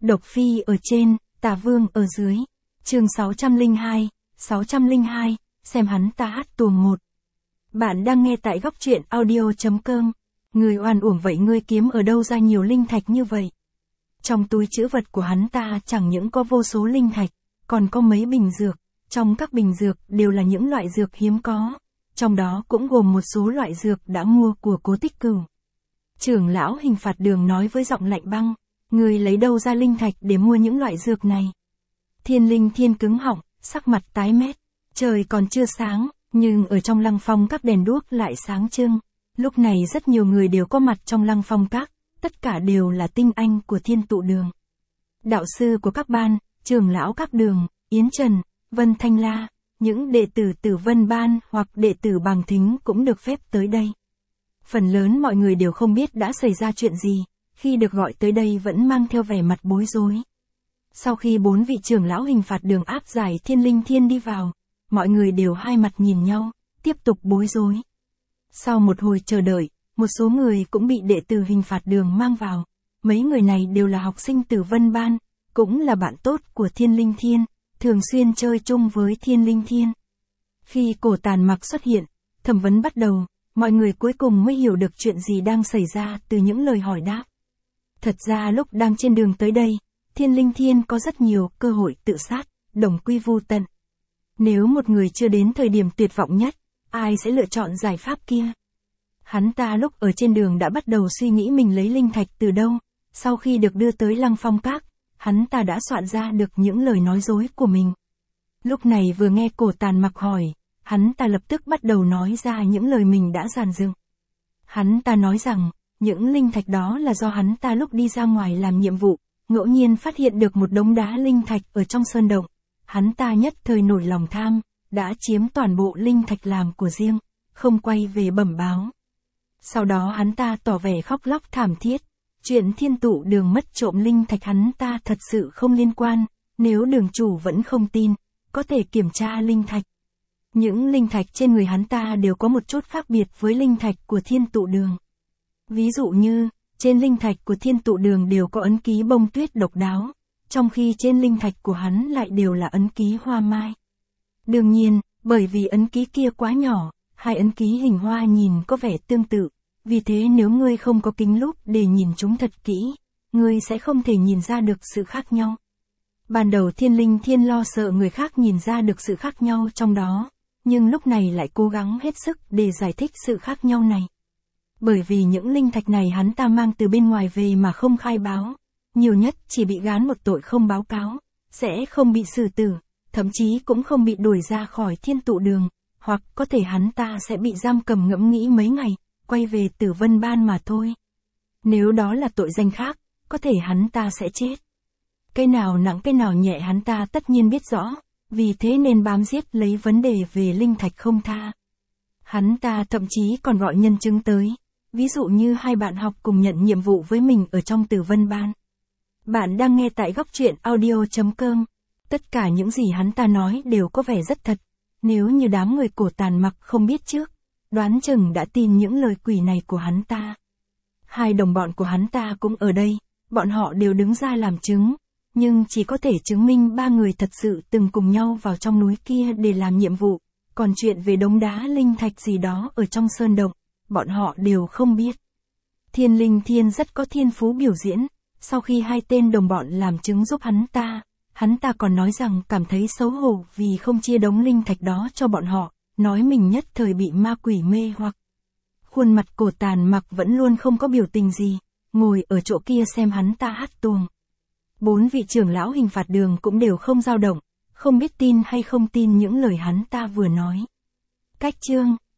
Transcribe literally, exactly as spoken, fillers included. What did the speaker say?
Độc Phi ở trên, Tà Vương ở dưới. Chương sáu trăm lẻ hai, sáu trăm lẻ hai, xem hắn ta hát tuồng một. Bạn đang nghe tại góc truyện audio.com. Người oan uổng vậy, ngươi kiếm ở đâu ra nhiều linh thạch như vậy? Trong túi trữ vật của hắn ta chẳng những có vô số linh thạch, còn có mấy bình dược. Trong các bình dược đều là những loại dược hiếm có. Trong đó cũng gồm một số loại dược đã mua của Cố Tích Cửu. Trưởng lão Hình Phạt Đường nói với giọng lạnh băng, ngươi lấy đâu ra linh thạch để mua những loại dược này? Thiên Linh Thiên cứng họng, sắc mặt tái mét. Trời còn chưa sáng, nhưng ở trong Lăng Phong Các đèn đuốc lại sáng trưng. Lúc này rất nhiều người đều có mặt trong Lăng Phong Các, tất cả đều là tinh anh của Thiên Tụ Đường. Đạo sư của các ban, trưởng lão các đường, Yến Trần, Vân Thanh La, những đệ tử Tử Vân Ban hoặc đệ tử Bàng Thính cũng được phép tới đây. Phần lớn mọi người đều không biết đã xảy ra chuyện gì, khi được gọi tới đây vẫn mang theo vẻ mặt bối rối. Sau khi bốn vị trưởng lão Hình Phạt Đường áp giải Thiên Linh Thiên đi vào, mọi người đều hai mặt nhìn nhau, tiếp tục bối rối. Sau một hồi chờ đợi, một số người cũng bị đệ tử Hình Phạt Đường mang vào. Mấy người này đều là học sinh Tử Vân Ban, cũng là bạn tốt của Thiên Linh Thiên, thường xuyên chơi chung với Thiên Linh Thiên. Khi Cổ Tàn Mặc xuất hiện, thẩm vấn bắt đầu, mọi người cuối cùng mới hiểu được chuyện gì đang xảy ra từ những lời hỏi đáp. Thật ra lúc đang trên đường tới đây, Thiên Linh Thiên có rất nhiều cơ hội tự sát, đồng quy vu tận. Nếu một người chưa đến thời điểm tuyệt vọng nhất, ai sẽ lựa chọn giải pháp kia? Hắn ta lúc ở trên đường đã bắt đầu suy nghĩ mình lấy linh thạch từ đâu. Sau khi được đưa tới Lăng Phong Các, hắn ta đã soạn ra được những lời nói dối của mình. Lúc này vừa nghe Cổ Tàn Mặc hỏi, hắn ta lập tức bắt đầu nói ra những lời mình đã dàn dựng. Hắn ta nói rằng, những linh thạch đó là do hắn ta lúc đi ra ngoài làm nhiệm vụ, ngẫu nhiên phát hiện được một đống đá linh thạch ở trong sơn động. Hắn ta nhất thời nổi lòng tham, đã chiếm toàn bộ linh thạch làm của riêng, không quay về bẩm báo. Sau đó hắn ta tỏ vẻ khóc lóc thảm thiết. Chuyện Thiên Tụ Đường mất trộm linh thạch hắn ta thật sự không liên quan, nếu đường chủ vẫn không tin, có thể kiểm tra linh thạch. Những linh thạch trên người hắn ta đều có một chút khác biệt với linh thạch của Thiên Tụ Đường. Ví dụ như, trên linh thạch của Thiên Tụ Đường đều có ấn ký bông tuyết độc đáo, trong khi trên linh thạch của hắn lại đều là ấn ký hoa mai. Đương nhiên, bởi vì ấn ký kia quá nhỏ, hai ấn ký hình hoa nhìn có vẻ tương tự. Vì thế nếu ngươi không có kính lúp để nhìn chúng thật kỹ, ngươi sẽ không thể nhìn ra được sự khác nhau. Ban đầu Thiên Linh Thiên lo sợ người khác nhìn ra được sự khác nhau trong đó, nhưng lúc này lại cố gắng hết sức để giải thích sự khác nhau này. Bởi vì những linh thạch này hắn ta mang từ bên ngoài về mà không khai báo, nhiều nhất chỉ bị gán một tội không báo cáo, sẽ không bị xử tử, thậm chí cũng không bị đuổi ra khỏi Thiên Tụ Đường, hoặc có thể hắn ta sẽ bị giam cầm ngẫm nghĩ mấy ngày, quay về Tử Vân Ban mà thôi. Nếu đó là tội danh khác, có thể hắn ta sẽ chết. Cái nào nặng cái nào nhẹ hắn ta tất nhiên biết rõ, vì thế nên bám giết lấy vấn đề về linh thạch không tha. Hắn ta thậm chí còn gọi nhân chứng tới, ví dụ như hai bạn học cùng nhận nhiệm vụ với mình ở trong Tử Vân Ban. Bạn đang nghe tại góc truyện audio.com. Tất cả những gì hắn ta nói đều có vẻ rất thật. Nếu như đám người Cổ Tàn Mặc không biết trước, đoán chừng đã tin những lời quỷ này của hắn ta. Hai đồng bọn của hắn ta cũng ở đây, bọn họ đều đứng ra làm chứng, nhưng chỉ có thể chứng minh ba người thật sự từng cùng nhau vào trong núi kia để làm nhiệm vụ, còn chuyện về đống đá linh thạch gì đó ở trong sơn động, bọn họ đều không biết. Thiên Linh Thiên rất có thiên phú biểu diễn, sau khi hai tên đồng bọn làm chứng giúp hắn ta, hắn ta còn nói rằng cảm thấy xấu hổ vì không chia đống linh thạch đó cho bọn họ. Nói mình nhất thời bị ma quỷ mê hoặc. Khuôn mặt Cổ Tàn Mặc vẫn luôn không có biểu tình gì, ngồi ở chỗ kia xem hắn ta hát tuồng. Bốn vị trưởng lão Hình Phạt Đường cũng đều không dao động, không biết tin hay không tin những lời hắn ta vừa nói. Cách chương